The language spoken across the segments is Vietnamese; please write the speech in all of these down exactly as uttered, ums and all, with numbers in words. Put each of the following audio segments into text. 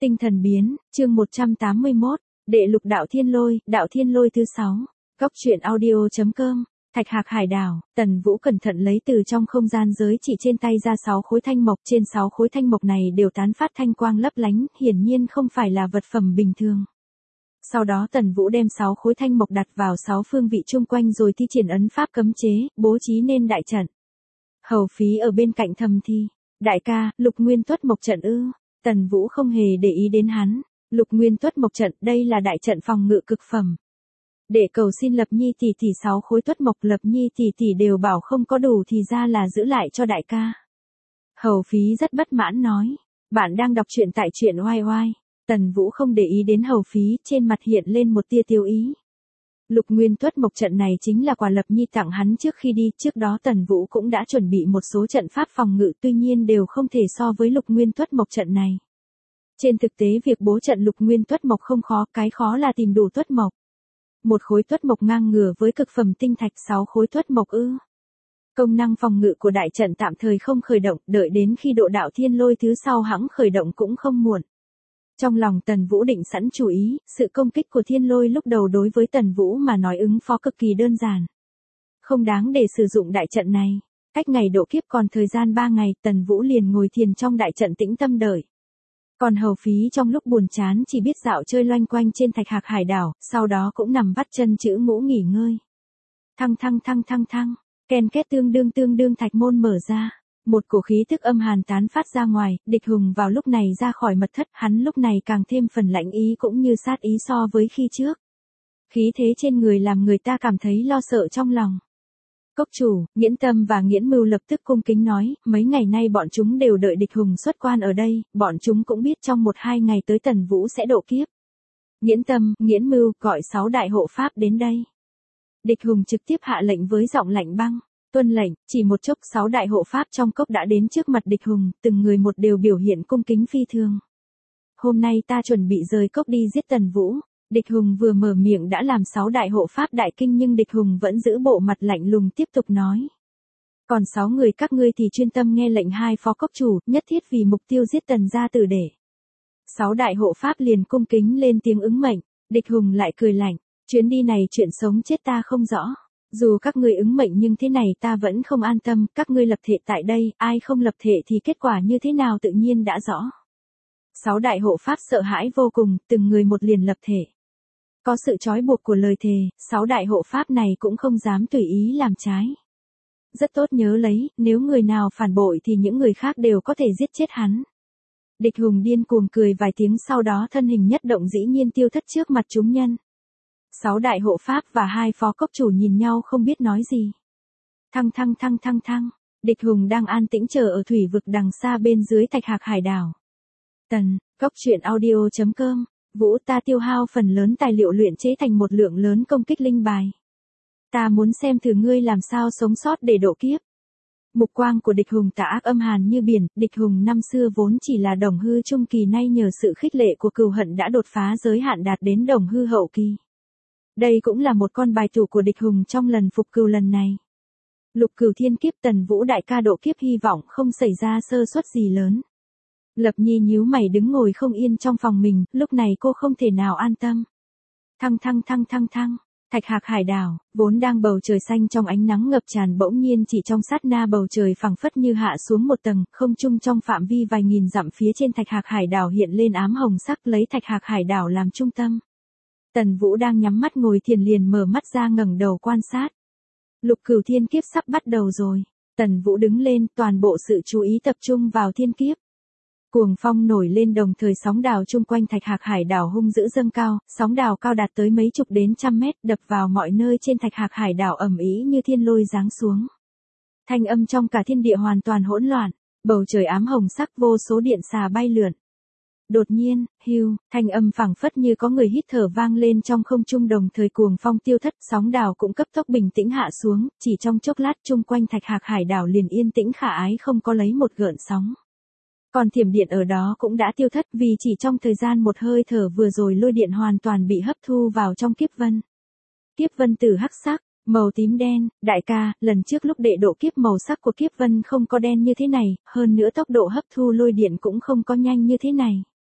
Tinh thần biến, chương một trăm tám mươi mốt, đệ lục đạo thiên lôi, đạo thiên lôi thứ sáu. Góc truyện audio.com, Thạch Hạc Hải Đảo, Tần Vũ cẩn thận lấy từ trong không gian giới chỉ trên tay ra sáu khối thanh mộc, trên sáu khối thanh mộc này đều tán phát thanh quang lấp lánh, hiển nhiên không phải là vật phẩm bình thường. Sau đó Tần Vũ đem sáu khối thanh mộc đặt vào sáu phương vị chung quanh rồi thi triển ấn pháp cấm chế, bố trí nên đại trận. Hầu Phí ở bên cạnh thầm thi, đại ca, Lục Nguyên Tuất Mộc trận ư? Tần Vũ không hề để ý đến hắn. Lục Nguyên Tuất Mộc trận, đây là đại trận phòng ngự cực phẩm. Để cầu xin Lập Nhi tỷ tỷ sáu khối tuất mộc, Lập Nhi tỷ tỷ đều bảo không có đủ thì ra là giữ lại cho đại ca. Hầu Phí rất bất mãn nói, bạn đang đọc truyện tại truyện oai oai. Tần Vũ không để ý đến Hầu Phí, trên mặt hiện lên một tia tiêu ý. Lục Nguyên Tuất Mộc trận này chính là quà Lập Nhi tặng hắn trước khi đi, trước đó Tần Vũ cũng đã chuẩn bị một số trận pháp phòng ngự, tuy nhiên đều không thể so với Lục Nguyên Tuất Mộc trận này. Trên thực tế việc bố trận Lục Nguyên Tuất Mộc không khó, cái khó là tìm đủ tuất mộc. Một khối tuất mộc ngang ngửa với cực phẩm tinh thạch, sáu khối tuất mộc ư? Công năng phòng ngự của đại trận tạm thời không khởi động, đợi đến khi độ đạo thiên lôi thứ sau hẵng khởi động cũng không muộn. Trong lòng Tần Vũ định sẵn chú ý, sự công kích của thiên lôi lúc đầu đối với Tần Vũ mà nói ứng phó cực kỳ đơn giản. Không đáng để sử dụng đại trận này. Cách ngày độ kiếp còn thời gian ba ngày, Tần Vũ liền ngồi thiền trong đại trận tĩnh tâm đợi. Còn Hầu Phí trong lúc buồn chán chỉ biết dạo chơi loanh quanh trên Thạch Hạc Hải Đảo, sau đó cũng nằm vắt chân chữ ngũ nghỉ ngơi. Thăng thăng thăng thăng thăng, ken két tương đương tương đương thạch môn mở ra. Một cổ khí thức âm hàn tán phát ra ngoài, Địch Hùng vào lúc này ra khỏi mật thất, hắn lúc này càng thêm phần lãnh ý cũng như sát ý so với khi trước. Khí thế trên người làm người ta cảm thấy lo sợ trong lòng. Cốc chủ, Nghiễn Tâm và Nghiễn Mưu lập tức cung kính nói, mấy ngày nay bọn chúng đều đợi Địch Hùng xuất quan ở đây, bọn chúng cũng biết trong một hai ngày tới Tần Vũ sẽ độ kiếp. Nghiễn Tâm, Nghiễn Mưu, gọi sáu đại hộ pháp đến đây. Địch Hùng trực tiếp hạ lệnh với giọng lạnh băng. Tuân lệnh, chỉ một chốc sáu đại hộ pháp trong cốc đã đến trước mặt Địch Hùng, từng người một đều biểu hiện cung kính phi thường. Hôm nay ta chuẩn bị rời cốc đi giết Tần Vũ. Địch Hùng vừa mở miệng đã làm sáu đại hộ pháp đại kinh, nhưng Địch Hùng vẫn giữ bộ mặt lạnh lùng tiếp tục nói. Còn sáu người các ngươi thì chuyên tâm nghe lệnh hai phó cốc chủ, nhất thiết vì mục tiêu giết Tần gia tử để. Sáu đại hộ pháp liền cung kính lên tiếng ứng mệnh. Địch Hùng lại cười lạnh, chuyến đi này chuyện sống chết ta không rõ. Dù các ngươi ứng mệnh nhưng thế này ta vẫn không an tâm, các ngươi lập thể tại đây, ai không lập thể thì kết quả như thế nào tự nhiên đã rõ. Sáu đại hộ pháp sợ hãi vô cùng, từng người một liền lập thể. Có sự trói buộc của lời thề, sáu đại hộ pháp này cũng không dám tùy ý làm trái. Rất tốt, nhớ lấy, nếu người nào phản bội thì những người khác đều có thể giết chết hắn. Địch Hùng điên cuồng cười vài tiếng, sau đó thân hình nhất động dĩ nhiên tiêu thất trước mặt chúng nhân. Sáu đại hộ pháp và hai phó cốc chủ nhìn nhau không biết nói gì. Thăng thăng thăng thăng thăng, Địch Hùng đang an tĩnh chờ ở thủy vực đằng xa bên dưới Thạch Hạc Hải Đảo. Tần, Góc truyện audio.com, Vũ, ta tiêu hao phần lớn tài liệu luyện chế thành một lượng lớn công kích linh bài. Ta muốn xem thử ngươi làm sao sống sót để độ kiếp. Mục quang của Địch Hùng tà ác âm hàn như biển. Địch Hùng năm xưa vốn chỉ là đồng hư trung kỳ, nay nhờ sự khích lệ của cừu hận đã đột phá giới hạn đạt đến đồng hư hậu kỳ. Đây cũng là một con bài tủ của Địch Hùng trong lần phục cừu lần này. Lục cửu thiên kiếp, Tần Vũ đại ca độ kiếp, hy vọng không xảy ra sơ suất gì lớn. Lập Nhi nhíu mày đứng ngồi không yên trong phòng mình, lúc này cô không thể nào an tâm. Thăng thăng thăng thăng thăng, Thạch Hạc Hải Đảo, vốn đang bầu trời xanh trong ánh nắng ngập tràn, bỗng nhiên chỉ trong sát na bầu trời phẳng phất như hạ xuống một tầng, không trung trong phạm vi vài nghìn dặm phía trên Thạch Hạc Hải Đảo hiện lên ám hồng sắc, lấy Thạch Hạc Hải Đảo làm trung tâm. Tần Vũ đang nhắm mắt ngồi thiền liền mở mắt ra ngẩng đầu quan sát. Lục cửu thiên kiếp sắp bắt đầu rồi. Tần Vũ đứng lên, toàn bộ sự chú ý tập trung vào thiên kiếp. Cuồng phong nổi lên, đồng thời sóng đào chung quanh Thạch Hạc Hải Đảo hung dữ dâng cao, sóng đào cao đạt tới mấy chục đến trăm mét, đập vào mọi nơi trên Thạch Hạc Hải Đảo ầm ĩ như thiên lôi giáng xuống. Thanh âm trong cả thiên địa hoàn toàn hỗn loạn, bầu trời ám hồng sắc, vô số điện xà bay lượn. Đột nhiên, hưu, thanh âm phảng phất như có người hít thở vang lên trong không trung, đồng thời cuồng phong tiêu thất, sóng đào cũng cấp tốc bình tĩnh hạ xuống, chỉ trong chốc lát chung quanh Thạch Hạc Hải Đảo liền yên tĩnh khả ái, không có lấy một gợn sóng. Còn thiểm điện ở đó cũng đã tiêu thất, vì chỉ trong thời gian một hơi thở vừa rồi lôi điện hoàn toàn bị hấp thu vào trong kiếp vân. Kiếp vân từ hắc sắc, màu tím đen, đại ca, lần trước lúc đệ độ kiếp màu sắc của kiếp vân không có đen như thế này, hơn nữa tốc độ hấp thu lôi điện cũng không có nhanh như thế này.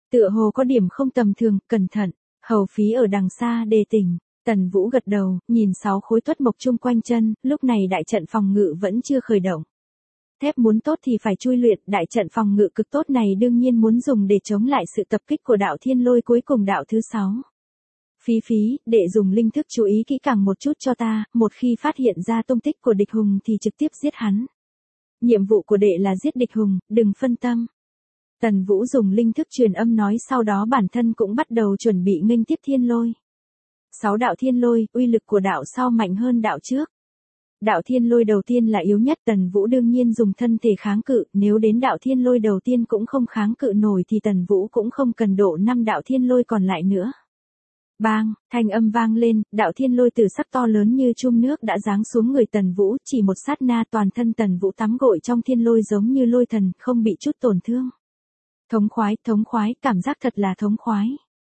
Tựa hồ có điểm không tầm thường, cẩn thận, hầu phí ở đằng xa đề tỉnh. Tần Vũ gật đầu, nhìn sáu khối tuất mộc chung quanh chân, lúc này đại trận phòng ngự vẫn chưa khởi động. Thép muốn tốt thì phải chui luyện, đại trận phòng ngự cực tốt này đương nhiên muốn dùng để chống lại sự tập kích của đạo thiên lôi cuối cùng đạo thứ sáu. Phí phí, đệ dùng linh thức chú ý kỹ càng một chút cho ta, một khi phát hiện ra tung tích của địch hùng thì trực tiếp giết hắn. Nhiệm vụ của đệ là giết địch hùng, đừng phân tâm. Tần Vũ dùng linh thức truyền âm nói, sau đó bản thân cũng bắt đầu chuẩn bị nghênh tiếp thiên lôi. Sáu đạo thiên lôi, uy lực của đạo sau mạnh hơn đạo trước. Đạo thiên lôi đầu tiên là yếu nhất, Tần Vũ đương nhiên dùng thân thể kháng cự, nếu đến đạo thiên lôi đầu tiên cũng không kháng cự nổi thì Tần Vũ cũng không cần độ năm đạo thiên lôi còn lại nữa. Bang, thanh âm vang lên, đạo thiên lôi từ sắc to lớn như chum nước đã giáng xuống người Tần Vũ, chỉ một sát na toàn thân Tần Vũ tắm gội trong thiên lôi giống như lôi thần, không bị chút tổn thương. Thống khoái, thống khoái, cảm giác thật là thống khoái.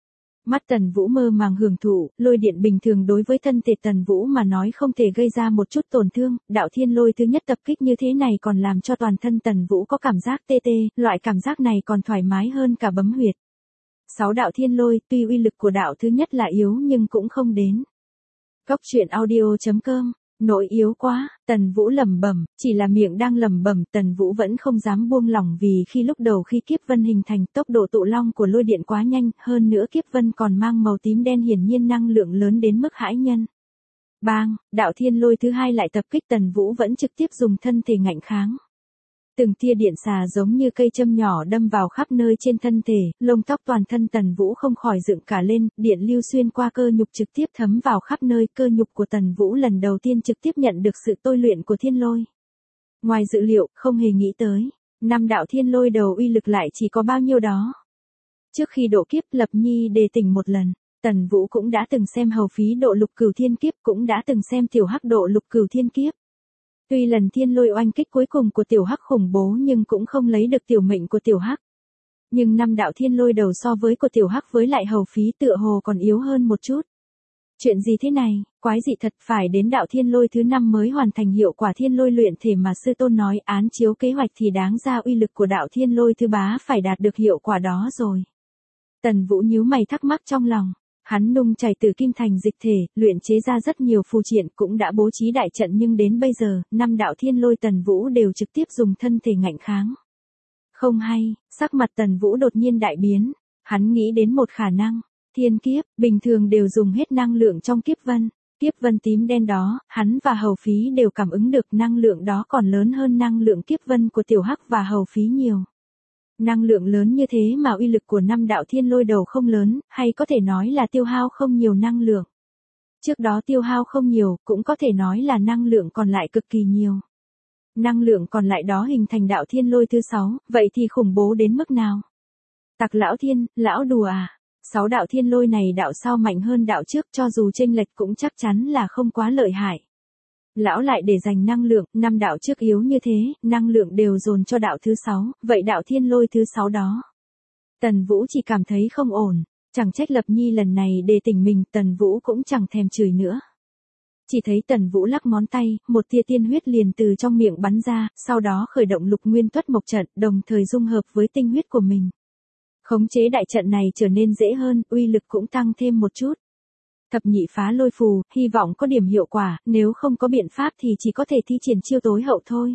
Mắt Tần Vũ mơ màng hưởng thụ, lôi điện bình thường đối với thân thể Tần Vũ mà nói không thể gây ra một chút tổn thương, đạo thiên lôi thứ nhất tập kích như thế này còn làm cho toàn thân Tần Vũ có cảm giác tê tê, loại cảm giác này còn thoải mái hơn cả bấm huyệt. Sáu đạo thiên lôi, tuy uy lực của đạo thứ nhất là yếu nhưng cũng không đến. Cốc truyện audio chấm com, nội yếu quá, Tần Vũ lẩm bẩm, chỉ là miệng đang lẩm bẩm, Tần Vũ vẫn không dám buông lỏng vì khi lúc đầu khi kiếp vân hình thành tốc độ tụ long của lôi điện quá nhanh, hơn nữa kiếp vân còn mang màu tím đen hiển nhiên năng lượng lớn đến mức hãi nhân. Bang, đạo thiên lôi thứ hai lại tập kích Tần Vũ vẫn trực tiếp dùng thân thể ngạnh kháng. Từng tia điện xà giống như cây châm nhỏ đâm vào khắp nơi trên thân thể, lông tóc toàn thân Tần Vũ không khỏi dựng cả lên, điện lưu xuyên qua cơ nhục trực tiếp thấm vào khắp nơi, cơ nhục của Tần Vũ lần đầu tiên trực tiếp nhận được sự tôi luyện của thiên lôi. Ngoài dự liệu, không hề nghĩ tới, năm đạo thiên lôi đầu uy lực lại chỉ có bao nhiêu đó. Trước khi độ kiếp Lập Nhi đề tỉnh một lần, Tần Vũ cũng đã từng xem hầu phí độ lục cửu thiên kiếp, cũng đã từng xem tiểu hắc độ lục cửu thiên kiếp. Tuy lần thiên lôi oanh kích cuối cùng của tiểu hắc khủng bố nhưng cũng không lấy được tiểu mệnh của tiểu hắc. Nhưng năm đạo thiên lôi đầu so với của tiểu hắc với lại hầu phí tựa hồ còn yếu hơn một chút. Chuyện gì thế này, quái dị thật, phải đến đạo thiên lôi thứ năm mới hoàn thành hiệu quả thiên lôi luyện thể mà sư tôn nói án chiếu kế hoạch thì đáng ra uy lực của đạo thiên lôi thứ bá phải đạt được hiệu quả đó rồi. Tần Vũ nhíu mày thắc mắc trong lòng. Hắn nung chảy từ kim thành dịch thể, luyện chế ra rất nhiều phù triện, cũng đã bố trí đại trận nhưng đến bây giờ, năm đạo thiên lôi Tần Vũ đều trực tiếp dùng thân thể ngạnh kháng. Không hay, sắc mặt Tần Vũ đột nhiên đại biến, hắn nghĩ đến một khả năng, thiên kiếp, bình thường đều dùng hết năng lượng trong kiếp vân, kiếp vân tím đen đó, hắn và hầu phí đều cảm ứng được năng lượng đó còn lớn hơn năng lượng kiếp vân của tiểu hắc và hầu phí nhiều. Năng lượng lớn như thế mà uy lực của năm đạo thiên lôi đầu không lớn, hay có thể nói là tiêu hao không nhiều năng lượng. Trước đó tiêu hao không nhiều, cũng có thể nói là năng lượng còn lại cực kỳ nhiều. Năng lượng còn lại đó hình thành đạo thiên lôi thứ sáu, vậy thì khủng bố đến mức nào? Tặc lão thiên, lão đùa à? Sáu đạo thiên lôi này đạo sau mạnh hơn đạo trước, cho dù chênh lệch cũng chắc chắn là không quá lợi hại. Lão lại để dành năng lượng, năm đạo trước yếu như thế, năng lượng đều dồn cho đạo thứ sáu, vậy đạo thiên lôi thứ sáu đó. Tần Vũ chỉ cảm thấy không ổn, chẳng trách Lập Nhi lần này đề tỉnh mình, Tần Vũ cũng chẳng thèm chửi nữa. Chỉ thấy Tần Vũ lắc ngón tay, một tia tiên huyết liền từ trong miệng bắn ra, sau đó khởi động lục nguyên tuất mộc trận, đồng thời dung hợp với tinh huyết của mình. Khống chế đại trận này trở nên dễ hơn, uy lực cũng tăng thêm một chút. Thập nhị phá lôi phù, hy vọng có điểm hiệu quả, nếu không có biện pháp thì chỉ có thể thi triển chiêu tối hậu thôi.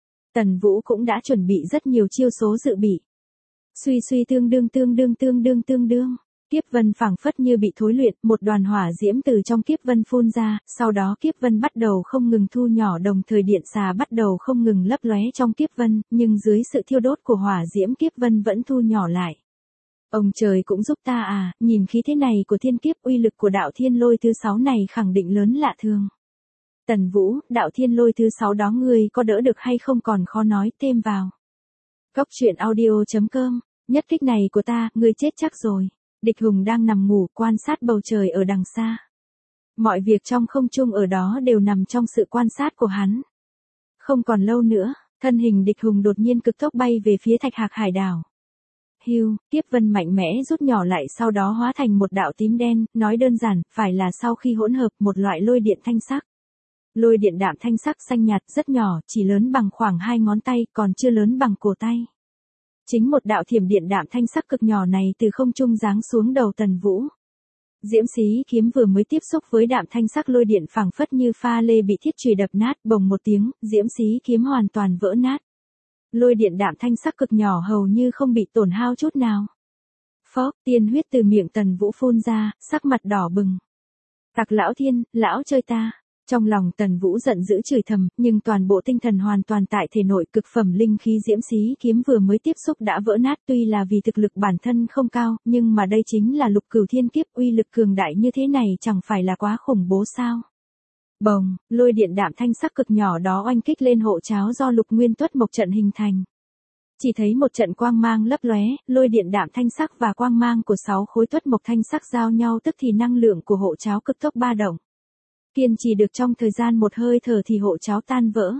Tần Vũ cũng đã chuẩn bị rất nhiều chiêu số dự bị. Suy suy tương đương tương đương tương đương tương đương. Kiếp vân phảng phất như bị thối luyện, một đoàn hỏa diễm từ trong kiếp vân phun ra, sau đó kiếp vân bắt đầu không ngừng thu nhỏ, đồng thời điện xà bắt đầu không ngừng lấp lóe trong kiếp vân, nhưng dưới sự thiêu đốt của hỏa diễm kiếp vân vẫn thu nhỏ lại. Ông trời cũng giúp ta à, nhìn khí thế này của thiên kiếp, uy lực của đạo thiên lôi thứ sáu này khẳng định lớn lạ thường. Tần Vũ, đạo thiên lôi thứ sáu đó ngươi có đỡ được hay không còn khó nói, thêm vào. Cốc truyện audio chấm com, nhất kích này của ta, ngươi chết chắc rồi. Địch Hùng đang nằm ngủ, quan sát bầu trời ở đằng xa. Mọi việc trong không trung ở đó đều nằm trong sự quan sát của hắn. Không còn lâu nữa, thân hình Địch Hùng đột nhiên cực tốc bay về phía Thạch Hạc Hải đảo. Hưu, kiếp vân mạnh mẽ rút nhỏ lại sau đó hóa thành một đạo tím đen, nói đơn giản, phải là sau khi hỗn hợp một loại lôi điện thanh sắc. Lôi điện đạm thanh sắc xanh nhạt rất nhỏ, chỉ lớn bằng khoảng hai ngón tay, còn chưa lớn bằng cổ tay. Chính một đạo thiểm điện đạm thanh sắc cực nhỏ này từ không trung giáng xuống đầu Tần Vũ. Diễm xí kiếm vừa mới tiếp xúc với đạm thanh sắc lôi điện phảng phất như pha lê bị thiết chùy đập nát, bồng một tiếng, diễm xí kiếm hoàn toàn vỡ nát. Lôi điện đạm thanh sắc cực nhỏ hầu như không bị tổn hao chút nào. Phốc, tiên huyết từ miệng Tần Vũ phun ra, sắc mặt đỏ bừng. Tặc lão thiên, lão chơi ta. Trong lòng Tần Vũ giận dữ chửi thầm, nhưng toàn bộ tinh thần hoàn toàn tại thể nội, cực phẩm linh khí diễm xí kiếm vừa mới tiếp xúc đã vỡ nát, tuy là vì thực lực bản thân không cao, nhưng mà đây chính là lục cửu thiên kiếp, uy lực cường đại như thế này chẳng phải là quá khủng bố sao? Bồng, lôi điện đạm thanh sắc cực nhỏ đó oanh kích lên hộ cháo do lục nguyên tuất mộc trận hình thành. Chỉ thấy một trận quang mang lấp lóe, lôi điện đạm thanh sắc và quang mang của sáu khối tuất mộc thanh sắc giao nhau, tức thì năng lượng của hộ cháo cực tốc ba động. Kiên trì được trong thời gian một hơi thở thì hộ cháo tan vỡ.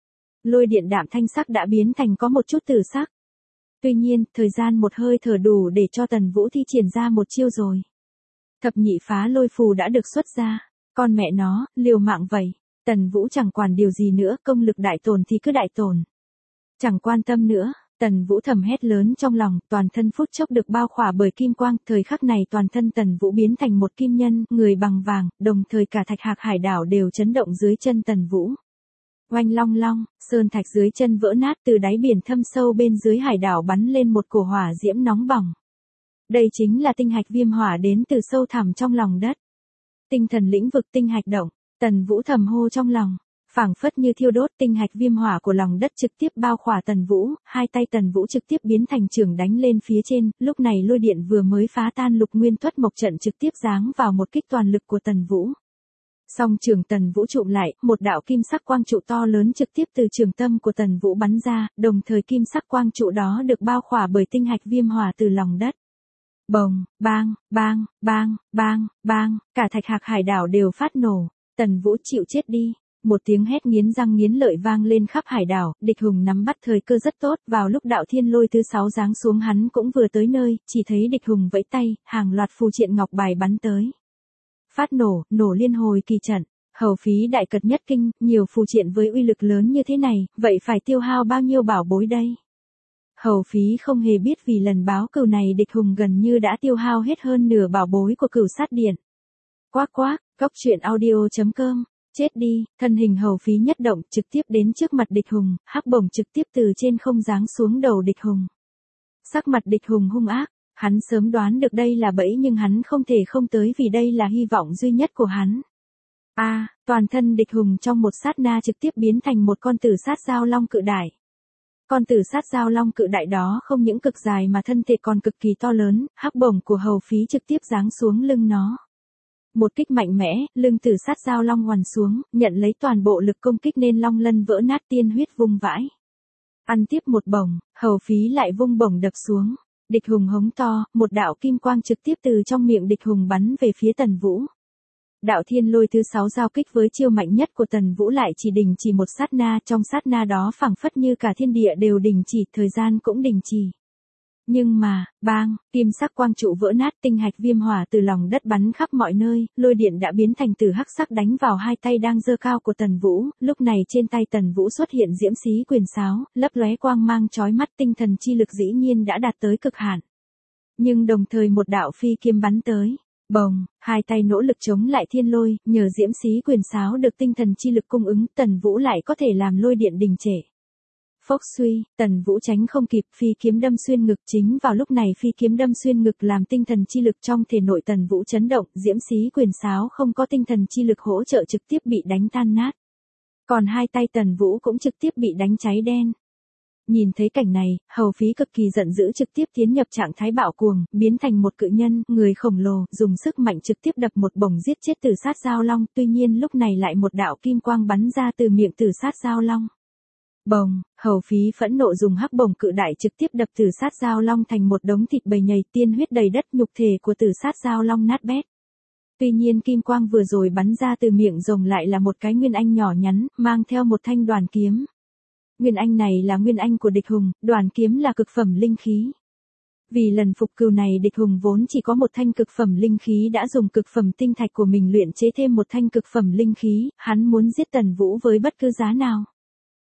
Lôi điện đạm thanh sắc đã biến thành có một chút tử sắc. Tuy nhiên, thời gian một hơi thở đủ để cho Tần Vũ thi triển ra một chiêu rồi. Thập nhị phá lôi phù đã được xuất ra. Con mẹ nó, liều mạng vậy. Tần Vũ chẳng quản điều gì nữa, công lực đại tổn thì cứ đại tổn. Chẳng quan tâm nữa. Tần Vũ thầm hét lớn trong lòng, toàn thân phút chốc được bao khỏa bởi kim quang, thời khắc này toàn thân Tần Vũ biến thành một kim nhân, người bằng vàng, đồng thời cả thạch hạc hải đảo đều chấn động dưới chân Tần Vũ. Oanh long long, sơn thạch dưới chân vỡ nát, từ đáy biển thâm sâu bên dưới hải đảo bắn lên một cổ hỏa diễm nóng bỏng. Đây chính là tinh hạch viêm hỏa đến từ sâu thẳm trong lòng đất. Tinh thần lĩnh vực tinh hạch động, Tần Vũ thầm hô trong lòng. Phảng phất như thiêu đốt, tinh hạch viêm hỏa của lòng đất trực tiếp bao khỏa Tần Vũ, hai tay Tần Vũ trực tiếp biến thành chưởng đánh lên phía trên, lúc này lôi điện vừa mới phá tan lục nguyên tuất mộc trận trực tiếp giáng vào một kích toàn lực của Tần Vũ. Song chưởng Tần Vũ trụm lại, một đạo kim sắc quang trụ to lớn trực tiếp từ trường tâm của Tần Vũ bắn ra, đồng thời kim sắc quang trụ đó được bao khỏa bởi tinh hạch viêm hỏa từ lòng đất. Bồng, bang, bang, bang, bang, bang, cả thạch hạc hải đảo đều phát nổ, Tần Vũ chịu chết đi. Một tiếng hét nghiến răng nghiến lợi vang lên khắp hải đảo, địch hùng nắm bắt thời cơ rất tốt, vào lúc đạo thiên lôi thứ sáu giáng xuống hắn cũng vừa tới nơi, chỉ thấy địch hùng vẫy tay, hàng loạt phù triện ngọc bài bắn tới. Phát nổ, nổ liên hồi kỳ trận, hầu phí đại cật nhất kinh, nhiều phù triện với uy lực lớn như thế này, vậy phải tiêu hao bao nhiêu bảo bối đây? Hầu phí không hề biết vì lần báo cừu này địch hùng gần như đã tiêu hao hết hơn nửa bảo bối của cửu sát điện. Quác quác, cốc truyện audio chấm com. Chết đi, thân hình hầu phí nhất động trực tiếp đến trước mặt địch hùng, hắc bổng trực tiếp từ trên không giáng xuống đầu địch hùng. Sắc mặt địch hùng hung ác, hắn sớm đoán được đây là bẫy nhưng hắn không thể không tới vì đây là hy vọng duy nhất của hắn. A, à, toàn thân địch hùng trong một sát na trực tiếp biến thành một con tử sát giao long cự đại. Con tử sát giao long cự đại đó không những cực dài mà thân thể còn cực kỳ to lớn, hắc bổng của hầu phí trực tiếp giáng xuống lưng nó. Một kích mạnh mẽ, lưng tử sát giao long hoàn xuống, nhận lấy toàn bộ lực công kích nên long lân vỡ nát, tiên huyết vung vãi. Ăn tiếp một bổng, hầu phí lại vung bổng đập xuống. Địch hùng hống to, một đạo kim quang trực tiếp từ trong miệng địch hùng bắn về phía Tần Vũ. Đạo thiên lôi thứ sáu giao kích với chiêu mạnh nhất của Tần Vũ lại chỉ đình chỉ một sát na, trong sát na đó phảng phất như cả thiên địa đều đình chỉ, thời gian cũng đình chỉ. Nhưng mà, bang, kim sắc quang trụ vỡ nát, tinh hạch viêm hỏa từ lòng đất bắn khắp mọi nơi, lôi điện đã biến thành từ hắc sắc đánh vào hai tay đang giơ cao của Tần Vũ, lúc này trên tay Tần Vũ xuất hiện diễm xí quyền sáo, lấp lóe quang mang chói mắt, tinh thần chi lực dĩ nhiên đã đạt tới cực hạn. Nhưng đồng thời một đạo phi kiếm bắn tới, bồng, hai tay nỗ lực chống lại thiên lôi, nhờ diễm xí quyền sáo được tinh thần chi lực cung ứng, Tần Vũ lại có thể làm lôi điện đình trệ. Phốc suy, Tần Vũ tránh không kịp, phi kiếm đâm xuyên ngực, chính vào lúc này phi kiếm đâm xuyên ngực làm tinh thần chi lực trong thể nội Tần Vũ chấn động, diễm xí quyền sáo không có tinh thần chi lực hỗ trợ trực tiếp bị đánh tan nát. Còn hai tay Tần Vũ cũng trực tiếp bị đánh cháy đen. Nhìn thấy cảnh này, hầu phí cực kỳ giận dữ trực tiếp tiến nhập trạng thái bạo cuồng, biến thành một cự nhân, người khổng lồ, dùng sức mạnh trực tiếp đập một bổng giết chết tử sát giao long, tuy nhiên lúc này lại một đạo kim quang bắn ra từ miệng tử sát giao long. Bồng, hầu phí phẫn nộ dùng hắc bổng cự đại trực tiếp đập tử sát giao long thành một đống thịt bầy nhầy, tiên huyết đầy đất, nhục thể của tử sát giao long nát bét. Tuy nhiên kim quang vừa rồi bắn ra từ miệng rồng lại là một cái nguyên anh nhỏ nhắn, mang theo một thanh đoàn kiếm. Nguyên anh này là nguyên anh của địch hùng, đoàn kiếm là cực phẩm linh khí. Vì lần phục cừu này địch hùng vốn chỉ có một thanh cực phẩm linh khí đã dùng cực phẩm tinh thạch của mình luyện chế thêm một thanh cực phẩm linh khí, hắn muốn giết Tần Vũ với bất cứ giá nào.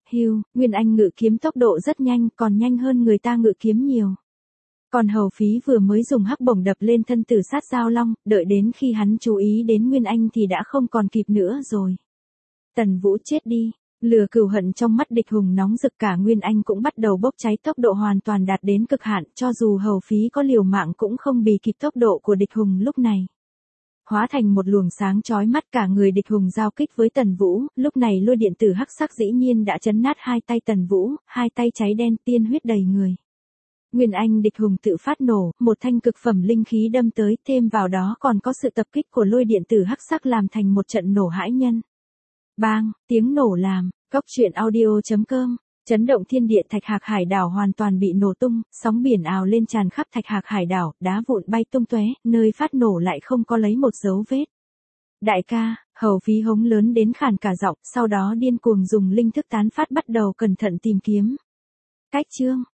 Hưu, Nguyên Anh ngự kiếm tốc độ rất nhanh, còn nhanh hơn người ta ngự kiếm nhiều. Còn Hầu Phí vừa mới dùng hắc bổng đập lên thân tử sát giao long, đợi đến khi hắn chú ý đến Nguyên Anh thì đã không còn kịp nữa rồi. Tần Vũ chết đi, lửa cừu hận trong mắt địch hùng nóng rực, cả Nguyên Anh cũng bắt đầu bốc cháy, tốc độ hoàn toàn đạt đến cực hạn, cho dù Hầu Phí có liều mạng cũng không bì kịp tốc độ của địch hùng lúc này. Hóa thành một luồng sáng chói mắt, cả người địch hùng giao kích với Tần Vũ, lúc này lôi điện tử hắc sắc dĩ nhiên đã chấn nát hai tay Tần Vũ, hai tay cháy đen, tiên huyết đầy người. Nguyên Anh địch hùng tự phát nổ, một thanh cực phẩm linh khí đâm tới, thêm vào đó còn có sự tập kích của lôi điện tử hắc sắc làm thành một trận nổ hãi nhân. Bang, tiếng nổ làm, Cốc Truyện Audio chấm com, chấn động thiên địa, Thạch Hạc Hải đảo hoàn toàn bị nổ tung, sóng biển ào lên tràn khắp Thạch Hạc Hải đảo, đá vụn bay tung tóe, nơi phát nổ lại không có lấy một dấu vết. Đại ca, Hầu Phí hống lớn đến khàn cả giọng, sau đó điên cuồng dùng linh thức tán phát bắt đầu cẩn thận tìm kiếm. Cách chương